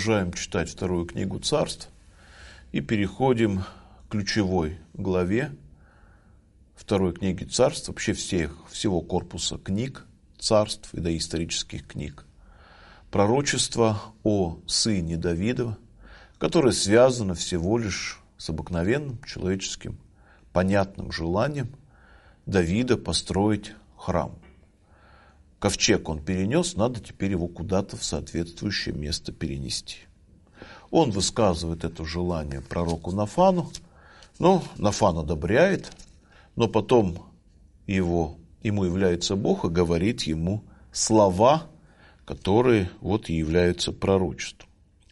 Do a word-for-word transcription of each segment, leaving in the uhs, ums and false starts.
продолжаем читать вторую книгу Царств и переходим к ключевой главе второй книги Царств, вообще всех, всего корпуса книг Царств и доисторических книг. Пророчество о сыне Давидова, которое связано всего лишь с обыкновенным человеческим понятным желанием Давида построить храм. Ковчег он перенес, надо теперь его куда-то в соответствующее место перенести. Он высказывает это желание пророку Нафану, но Нафан одобряет, но потом его, ему является Бог и говорит ему слова, которые вот и являются пророчеством.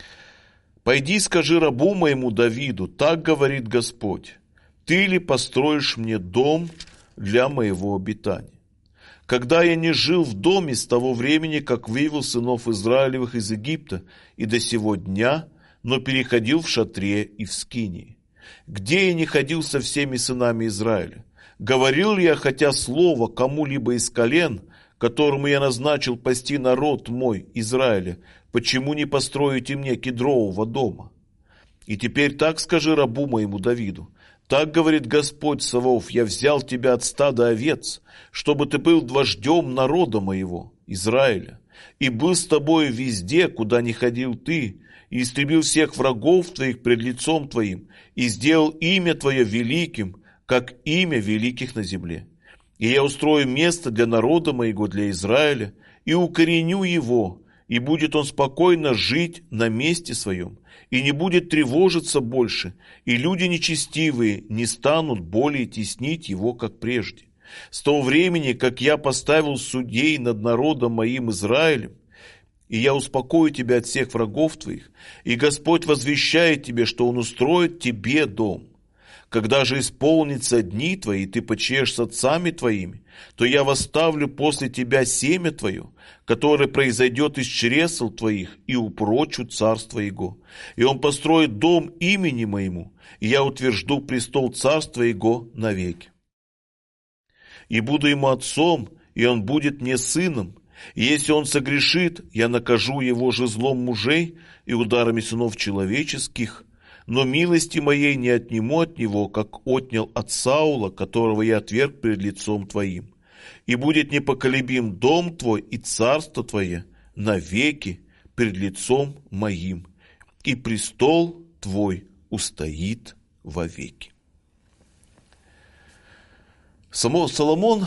«Пойди, скажи рабу моему Давиду, так говорит Господь, ты ли построишь мне дом для моего обитания? Когда я не жил в доме с того времени, как вывел сынов Израилевых из Египта, и до сего дня, но переходил в шатре и в скинии. Где я не ходил со всеми сынами Израиля? Говорил ли я хотя слово кому-либо из колен, которому я назначил пасти народ мой, Израиля, почему не построите мне кедрового дома? И теперь так скажи рабу моему Давиду, так говорит Господь Саваоф, я взял тебя от стада овец, чтобы ты был вождем народа моего, Израиля, и был с тобою везде, куда не ходил ты, и истребил всех врагов твоих пред лицом твоим, и сделал имя твое великим, как имя великих на земле. И я устрою место для народа моего, для Израиля, и укореню его, и будет он спокойно жить на месте своем, и не будет тревожиться больше, и люди нечестивые не станут более теснить его, как прежде. С того времени, как я поставил судей над народом моим Израилем, и я успокою тебя от всех врагов твоих, и Господь возвещает тебе, что Он устроит тебе дом. Когда же исполнится дни твои, и ты почиешь с отцами твоими, то я восставлю после тебя семя твое, которое произойдет из чресл твоих, и упрочу царство его. И он построит дом имени моему, и я утвержду престол царства его навеки. И буду ему отцом, и он будет мне сыном. И если он согрешит, я накажу его жезлом мужей и ударами сынов человеческих, но милости моей не отниму от него, как отнял от Саула, которого я отверг перед лицом твоим. И будет непоколебим дом твой и царство твое навеки перед лицом моим, и престол твой устоит вовеки». Само Соломон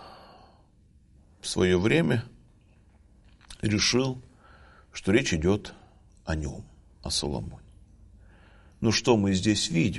в свое время решил, что речь идет о нем, о Соломоне. Ну что мы здесь видим?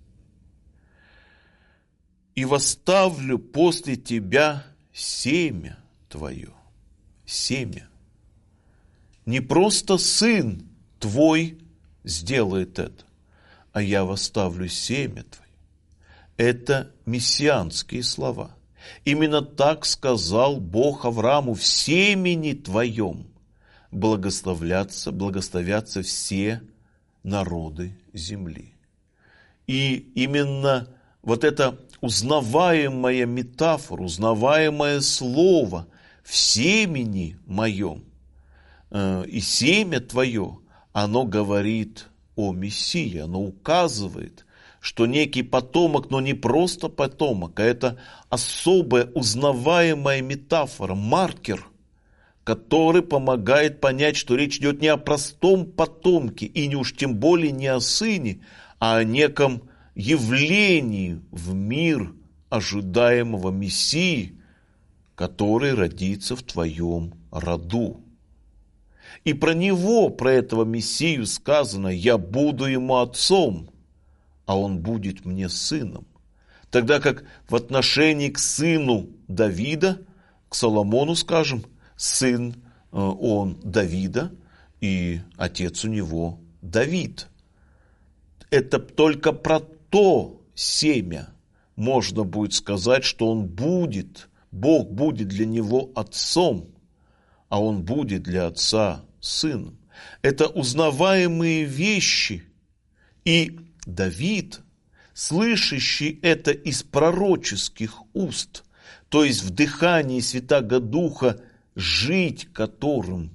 «И восставлю после тебя семя твое». Семя. Не просто сын твой сделает это, а я восставлю семя твое. Это мессианские слова. Именно так сказал Бог Аврааму: в семени твоем благословлятся, благословятся все народы земли. И именно вот это узнаваемая метафора, узнаваемое слово «в семени моем» э, и «семя твое», оно говорит о Мессии, оно указывает, что некий потомок, но не просто потомок, а это особая узнаваемая метафора, маркер, который помогает понять, что речь идет не о простом потомке, и не уж тем более не о сыне, а о неком явлении в мир ожидаемого Мессии, который родится в твоем роду. И про него, про этого Мессию сказано: «Я буду ему отцом, а он будет мне сыном». Тогда как в отношении к сыну Давида, к Соломону, скажем, сын он Давида, и отец у него Давид. Это только про то семя можно будет сказать, что он будет, Бог будет для него отцом, а он будет для отца сыном. Это узнаваемые вещи. И Давид, слышащий это из пророческих уст, то есть в дыхании Святаго Духа, жить которым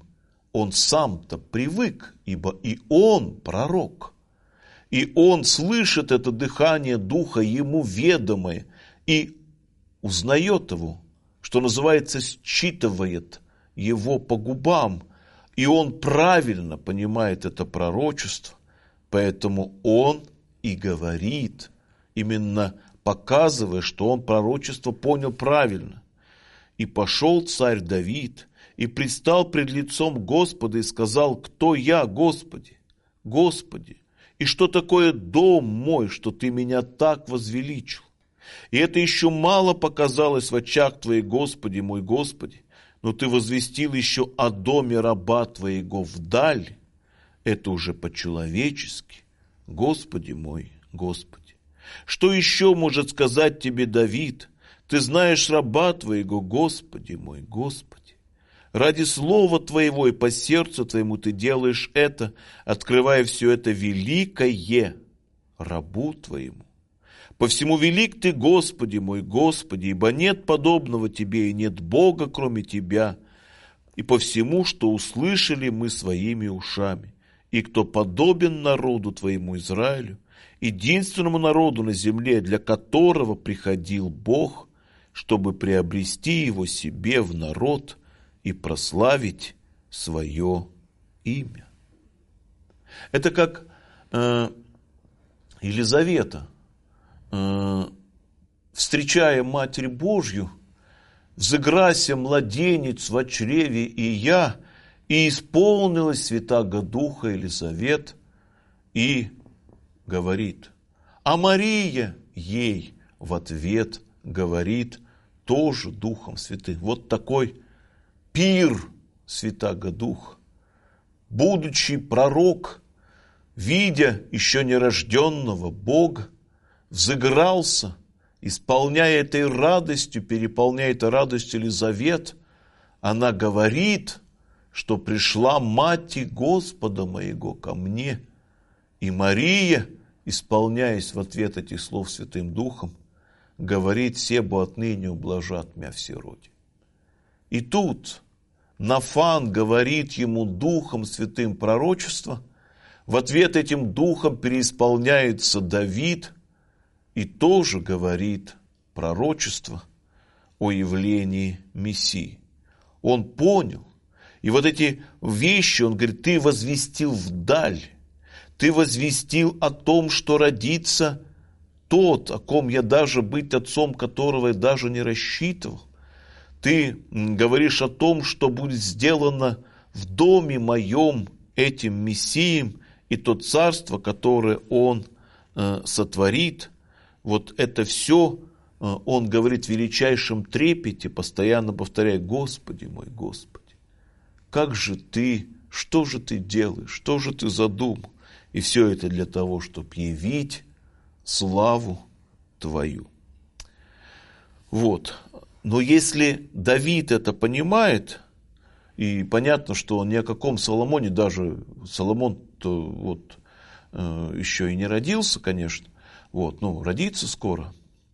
он сам-то привык, ибо и он пророк. И он слышит это дыхание Духа ему ведомое и узнает его, что называется, считывает его по губам. И он правильно понимает это пророчество, поэтому он и говорит, именно показывая, что он пророчество понял правильно. «И пошел царь Давид, и предстал пред лицом Господа, и сказал: кто я, Господи, Господи, и что такое дом мой, что ты меня так возвеличил? И это еще мало показалось в очах твоих, Господи мой, Господи, но ты возвестил еще о доме раба твоего вдаль, это уже по-человечески, Господи мой, Господи. Что еще может сказать тебе Давид? Ты знаешь раба твоего, Господи мой, Господи. Ради слова твоего и по сердцу твоему ты делаешь это, открывая все это великое рабу твоему. По всему велик ты, Господи мой, Господи, ибо нет подобного тебе, и нет Бога, кроме тебя. И по всему, что услышали мы своими ушами, и кто подобен народу твоему Израилю, единственному народу на земле, для которого приходил Бог, чтобы приобрести его себе в народ и прославить свое имя». Это как э, Елизавета, встречая Матерь Божью: «Взыграся младенец во чреве и я, и исполнилась Святаго Духа Елизавет», и говорит, а Мария ей в ответ говорит тоже Духом Святым. Вот такой пир Святаго Духа. Будучи пророк, видя еще нерожденного Бога, взыгрался, исполняя этой радостью, переполняя этой радостью Елизавет, она говорит, что пришла Мать Господа моего ко мне. И Мария, исполняясь в ответ этих слов Святым Духом, говорит: «Себо отныне ублажат мя все роди». И тут Нафан говорит ему Духом Святым пророчество, в ответ этим Духом переисполняется Давид, и тоже говорит пророчество о явлении Мессии. Он понял. И вот эти вещи, он говорит, ты возвестил вдаль. Ты возвестил о том, что родится тот, о ком я даже быть отцом которого я даже не рассчитывал. Ты говоришь о том, что будет сделано в доме моем этим Мессием, и то царство, которое он э, сотворит. Вот это все он говорит в величайшем трепете, постоянно повторяя: «Господи мой, Господи, как же ты, что же ты делаешь, что же ты задумал?» И все это для того, чтобы явить славу Твою. Вот. Но если Давид это понимает, и понятно, что он ни о каком Соломоне, даже Соломон-то вот э, еще и не родился, конечно, вот, ну, родится скоро.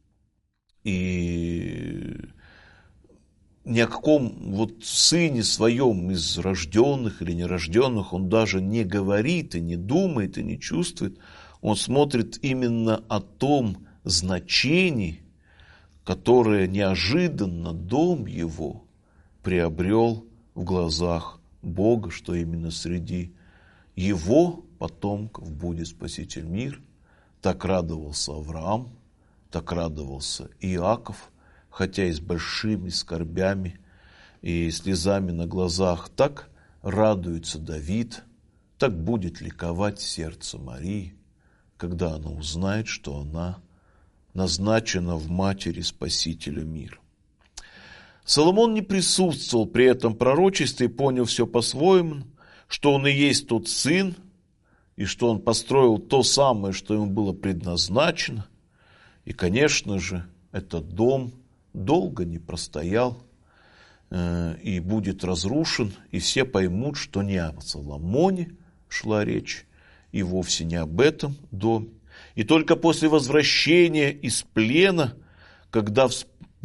И ни о каком вот сыне своем из рожденных или нерожденных он даже не говорит, и не думает, и не чувствует. Он смотрит именно о том значении, которое неожиданно дом его приобрел в глазах Бога, что именно среди его потомков будет Спаситель мира. Так радовался Авраам, так радовался Иаков, хотя и с большими скорбями и слезами на глазах. Так радуется Давид, так будет ликовать сердце Марии, когда она узнает, что она назначена в матери Спасителя мира. Соломон не присутствовал при этом пророчестве и понял все по-своему, что он и есть тот сын, и что он построил то самое, что ему было предназначено. И, конечно же, этот дом долго не простоял э, и будет разрушен, и все поймут, что не о Соломоне шла речь, и вовсе не об этом доме. И только после возвращения из плена, когда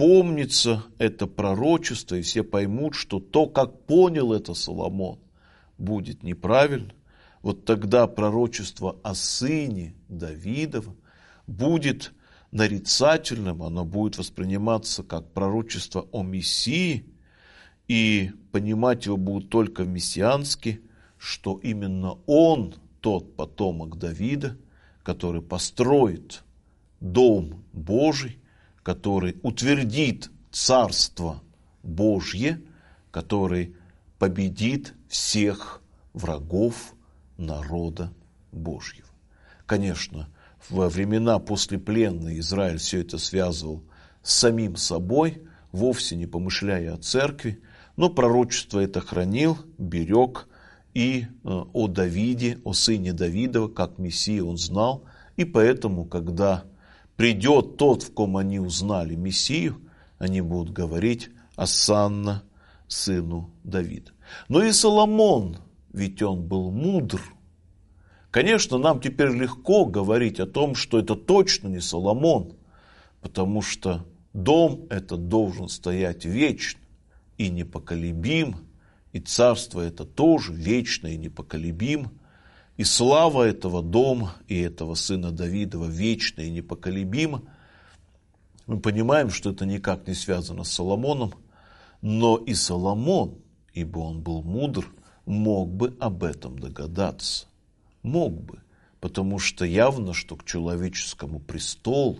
вспомнится это пророчество, и все поймут, что то, как понял это Соломон, будет неправильно, вот тогда пророчество о сыне Давидова будет нарицательным, оно будет восприниматься как пророчество о Мессии, и понимать его будут только мессиански, что именно он тот потомок Давида, который построит дом Божий, который утвердит Царство Божье, который победит всех врагов народа Божьего. Конечно, во времена послепленные Израиль все это связывал с самим собой, вовсе не помышляя о церкви, но пророчество это хранил, берег, и о Давиде, о сыне Давидова, как Мессии он знал, и поэтому, когда придет тот, в ком они узнали Мессию, они будут говорить «Осанна сыну Давида». Но и Соломон, ведь он был мудр. Конечно, нам теперь легко говорить о том, что это точно не Соломон, потому что дом этот должен стоять вечно и непоколебим, и царство это тоже вечно и непоколебим, и слава этого дома и этого сына Давидова вечна и непоколебима. Мы понимаем, что это никак не связано с Соломоном, но и Соломон, ибо он был мудр, мог бы об этом догадаться. Мог бы, потому что явно, что к человеческому престолу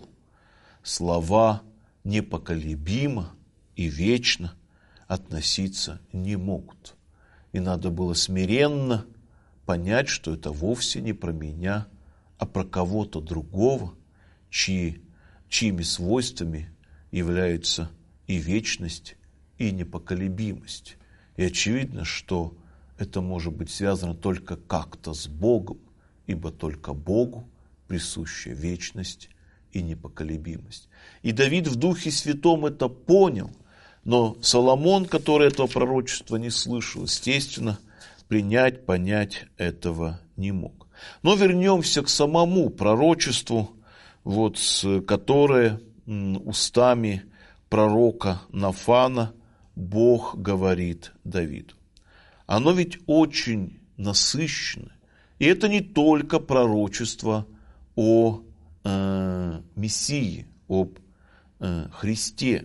слова непоколебимо и вечно относиться не могут. И надо было смиренно понять, что это вовсе не про меня, а про кого-то другого, чьи, чьими свойствами являются и вечность, и непоколебимость. И очевидно, что это может быть связано только как-то с Богом, ибо только Богу присуща вечность и непоколебимость. И Давид в Духе Святом это понял, но Соломон, который этого пророчества не слышал, естественно, принять, понять этого не мог. Но вернемся к самому пророчеству, вот, которое устами пророка Нафана Бог говорит Давиду. Оно ведь очень насыщено. И это не только пророчество о э, Мессии, об э, Христе.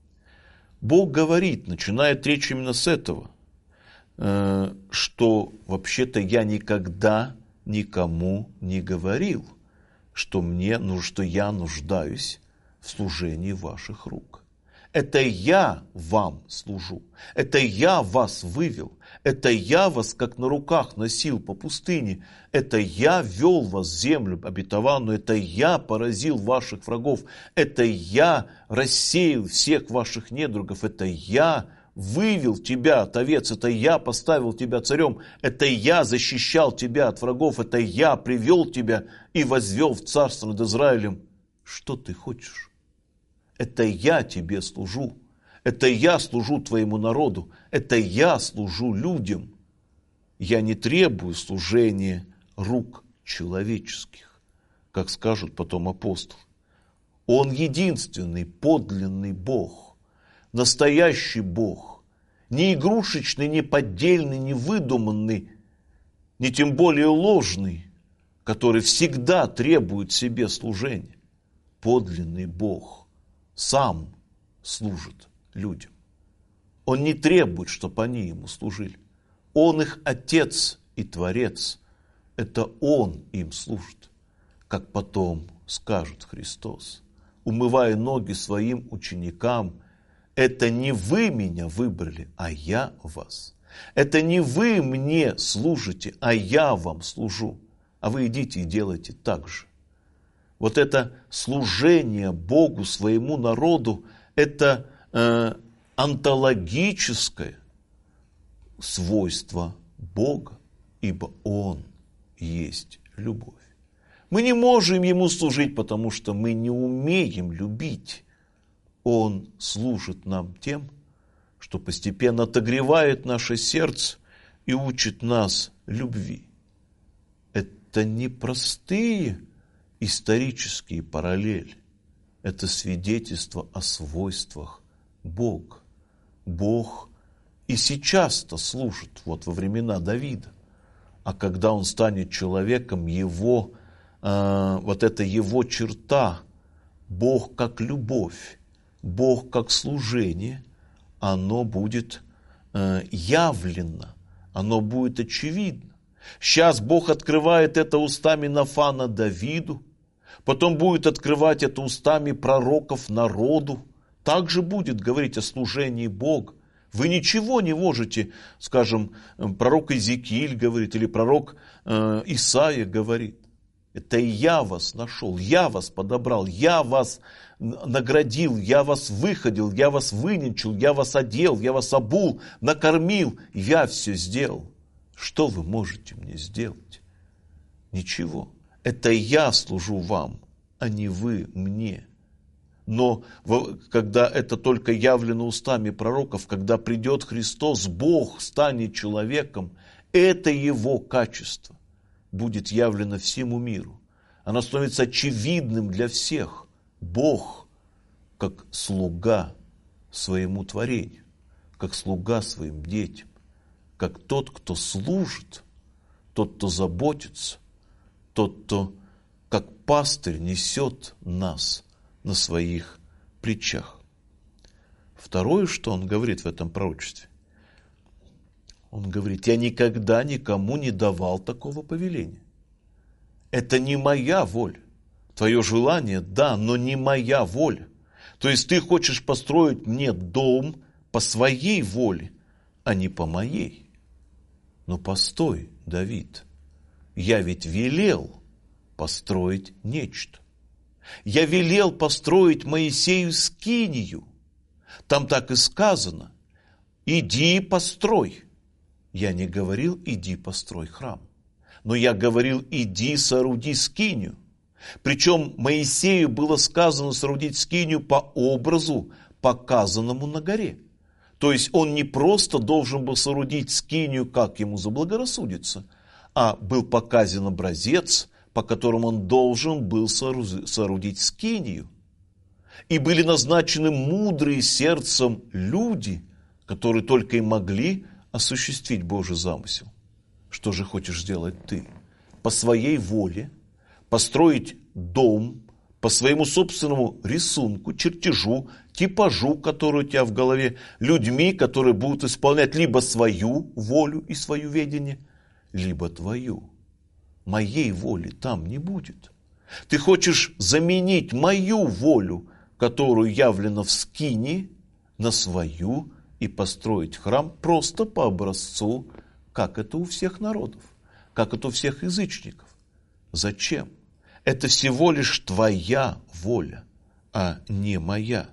Бог говорит, начинает речь именно с этого, э, что вообще-то я никогда никому не говорил, что, мне, ну, что я нуждаюсь в служении ваших рук. Это я вам служу, это я вас вывел, это я вас как на руках носил по пустыне, это я вел вас в землю обетованную, это я поразил ваших врагов, это я рассеял всех ваших недругов, это я вывел тебя от овец, это я поставил тебя царем, это я защищал тебя от врагов, это я привел тебя и возвел в царство над Израилем. Что ты хочешь? Это я тебе служу, это я служу твоему народу, это я служу людям. Я не требую служения рук человеческих, как скажут потом апостолы. Он единственный подлинный Бог, настоящий Бог, не игрушечный, не поддельный, не выдуманный, не тем более ложный, который всегда требует себе служения. Подлинный Бог сам служит людям. Он не требует, чтобы они ему служили. Он их Отец и Творец. Это Он им служит, как потом скажет Христос, умывая ноги своим ученикам: это не вы меня выбрали, а я вас. Это не вы мне служите, а я вам служу. А вы идите и делайте так же. Вот это служение Богу, своему народу, это э, онтологическое свойство Бога, ибо Он есть любовь. Мы не можем Ему служить, потому что мы не умеем любить. Он служит нам тем, что постепенно отогревает наше сердце и учит нас любви. Это не простые исторические параллели. Это свидетельство о свойствах Бога. Бог и сейчас-то служит, вот во времена Давида. А когда он станет человеком, его, э, вот эта его черта, Бог как любовь, Бог как служение, оно будет э, явлено, оно будет очевидно. Сейчас Бог открывает это устами Нафана Давиду, потом будет открывать это устами пророков народу. Также будет говорить о служении Бога. Вы ничего не можете, скажем, пророк Иезекииль говорит, или пророк э, Исаия говорит. Это я вас нашел, я вас подобрал, я вас наградил, я вас выходил, я вас выненчил, я вас одел, я вас обул, накормил, я все сделал. Что вы можете мне сделать? Ничего. Это я служу вам, а не вы мне. Но когда это только явлено устами пророков, когда придет Христос, Бог станет человеком, это Его качество будет явлено всему миру. Оно становится очевидным для всех. Бог как слуга своему творению, как слуга своим детям, как тот, кто служит, тот, кто заботится, тот, кто как пастырь несет нас на своих плечах. Второе, что он говорит в этом пророчестве, он говорит: я никогда никому не давал такого повеления. Это не моя воля. Твое желание, да, но не моя воля. То есть ты хочешь построить мне дом по своей воле, а не по моей. Но постой, Давид, я ведь велел построить нечто. Я велел построить Моисею скинию. Там так и сказано: иди построй. Я не говорил: иди построй храм. Но я говорил: иди сооруди скинию. Причем Моисею было сказано соорудить скинию по образу, показанному на горе. То есть он не просто должен был соорудить скинию, как ему заблагорассудится, а был показан образец, по которому он должен был соорудить скинию. И были назначены мудрые сердцем люди, которые только и могли осуществить Божий замысел. Что же хочешь сделать ты? По своей воле построить дом, по своему собственному рисунку, чертежу, типажу, который у тебя в голове, людьми, которые будут исполнять либо свою волю и свое видение, либо твою. Моей воли там не будет. Ты хочешь заменить мою волю, которую явлена в скинии, на свою и построить храм просто по образцу, как это у всех народов, как это у всех язычников. Зачем? Это всего лишь твоя воля, а не моя.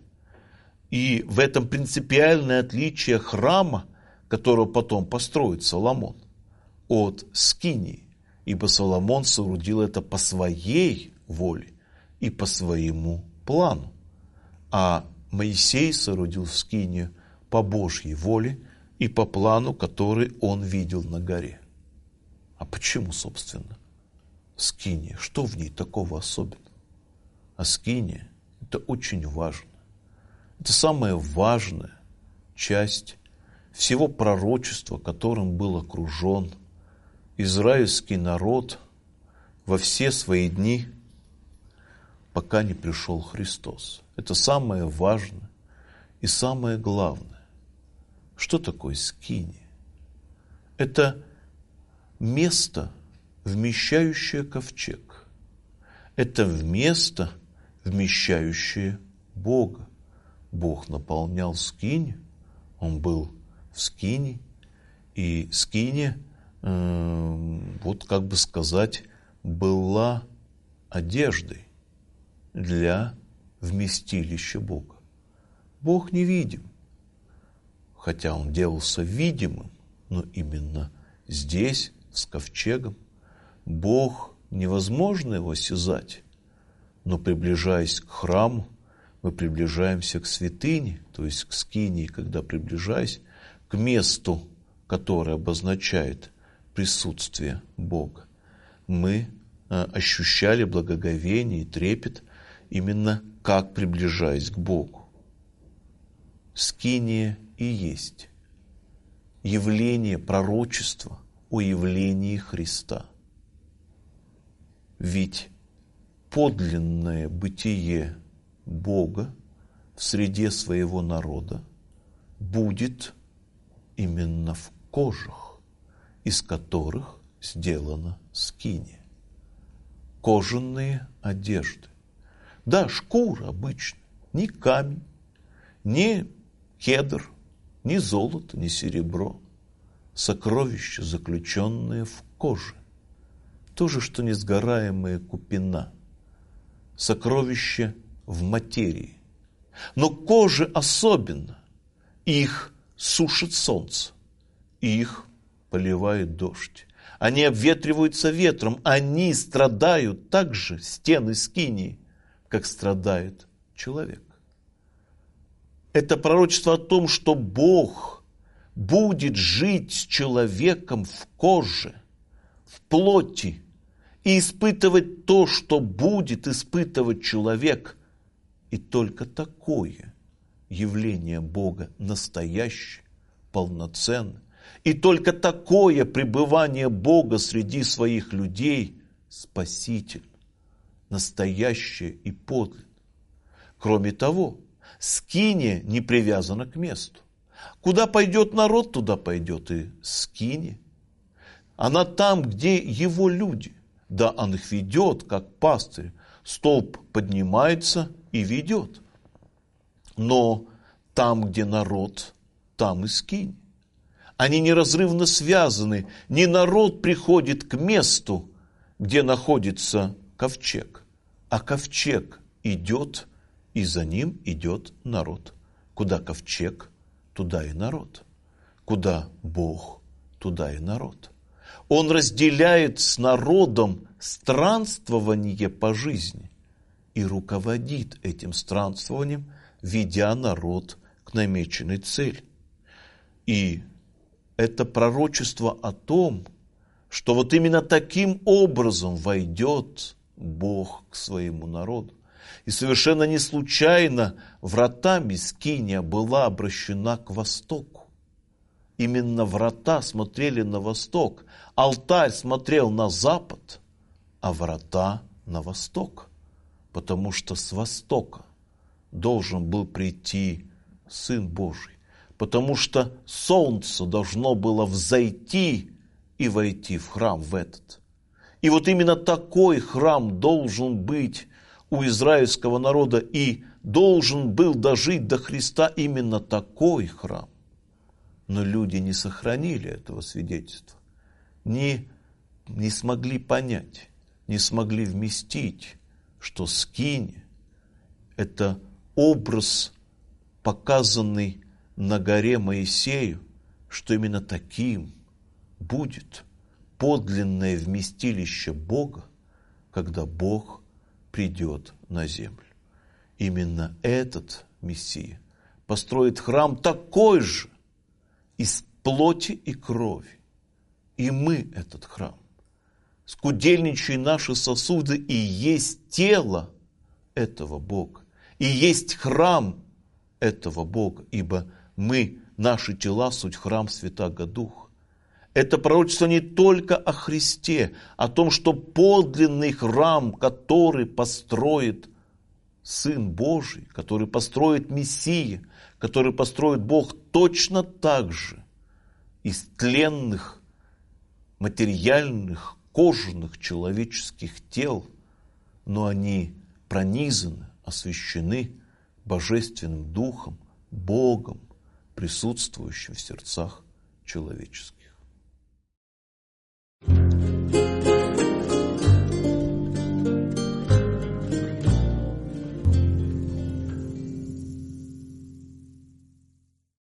И в этом принципиальное отличие храма, которого потом построит Соломон, от скинии. Ибо Соломон соорудил это по своей воле и по своему плану. А Моисей соорудил скинию по Божьей воле и по плану, который он видел на горе. А почему, собственно, скиния? Что в ней такого особенного? А скиния – это очень важно. Это самая важная часть всего пророчества, которым был окружен израильский народ во все свои дни, пока не пришел Христос. Это самое важное и самое главное. Что такое скиния? Это место, вмещающее ковчег. Это место, вмещающее Бога. Бог наполнял скинию, Он был в скинии, и скиния, э, вот как бы сказать, была одеждой для вместилища Бога. Бог невидим, хотя Он делался видимым, но именно здесь, с ковчегом, Бог, невозможно Его осязать, но приближаясь к храму, мы приближаемся к святыне, то есть к скинии, когда приближаясь к месту, которое обозначает присутствие Бога, мы ощущали благоговение и трепет именно как приближаясь к Богу. Скиния и есть явление пророчества о явлении Христа. Ведь подлинное бытие Бога в среде своего народа будет именно в кожах, из которых сделана скиния. Кожаные одежды. Да, шкура обычная, ни камень, ни кедр, ни золото, ни серебро. Сокровища, заключенные в коже. То же, что несгораемая купина. Сокровища в материи. Но кожи особенно. Их сушит солнце, их поливает дождь. Они обветриваются ветром, они страдают так же, стены скинии, как страдает человек. Это пророчество о том, что Бог будет жить с человеком в коже, в плоти, и испытывать то, что будет испытывать человек. И только такое явление Бога настоящее, полноценное, и только такое пребывание Бога среди своих людей спасительно, настоящее и подлинное. Кроме того, скиния не привязана к месту. Куда пойдет народ, туда пойдет и скиния. Она там, где его люди. Да, он их ведет, как пастырь. Столб поднимается и ведет. Но там, где народ, там и скиния. Они неразрывно связаны. Не народ приходит к месту, где находится ковчег, а ковчег идет, и за ним идет народ. Куда ковчег, туда и народ. Куда Бог, туда и народ. Он разделяет с народом странствование по жизни и руководит этим странствованием, ведя народ к намеченной цели. И это пророчество о том, что вот именно таким образом войдет Бог к своему народу. И совершенно не случайно вратами скиния была обращена к востоку. Именно врата смотрели на восток, алтарь смотрел на запад, а врата на восток. Потому что с востока должен был прийти Сын Божий. Потому что солнце должно было взойти и войти в храм в этот. И вот именно такой храм должен быть у израильского народа, и должен был дожить до Христа именно такой храм. Но люди не сохранили этого свидетельства, не, не смогли понять, не смогли вместить, что скиния – это образ, показанный на горе Моисею, что именно таким будет подлинное вместилище Бога, когда Бог придет на землю. Именно этот Мессия построит храм такой же, из плоти и крови. И мы этот храм. Скудельничая наши сосуды и есть тело этого Бога. И есть храм этого Бога. Ибо мы, наши тела, суть храм Святаго Духа. Это пророчество не только о Христе, о том, что подлинный храм, который построит Сын Божий, который построит Мессия, который построит Бог, точно так же из тленных, материальных, кожаных человеческих тел, но они пронизаны, освящены Божественным Духом, Богом, присутствующим в сердцах человеческих.